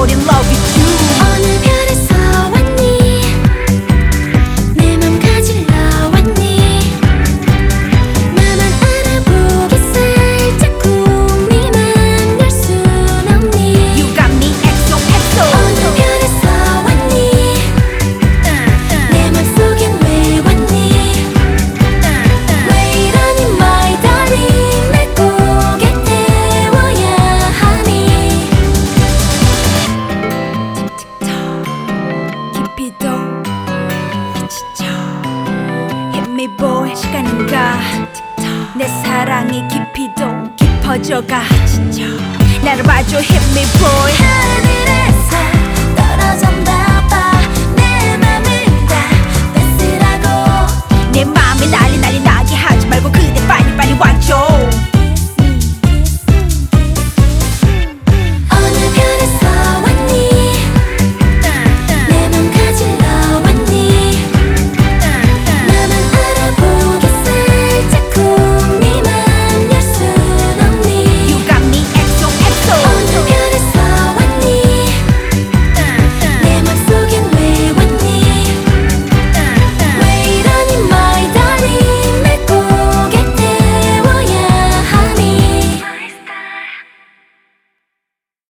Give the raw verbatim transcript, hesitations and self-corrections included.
fall in love with you. 어느 별에서 왔니? 내 맘 가질러 왔니? 나만 알아보게 살짝 궁리만 열 순 없니? You got me 엑소 엑소. 어느 별에서 왔니? 내 맘속엔 왜 왔니? 왜 이러니 my darling 날 꼭에 태워야 하니? 깊이도 미치죠. Hit me boy 시간은 가. 내 사랑이 깊이도 깊어져가. 나를 봐줘 hit me boy.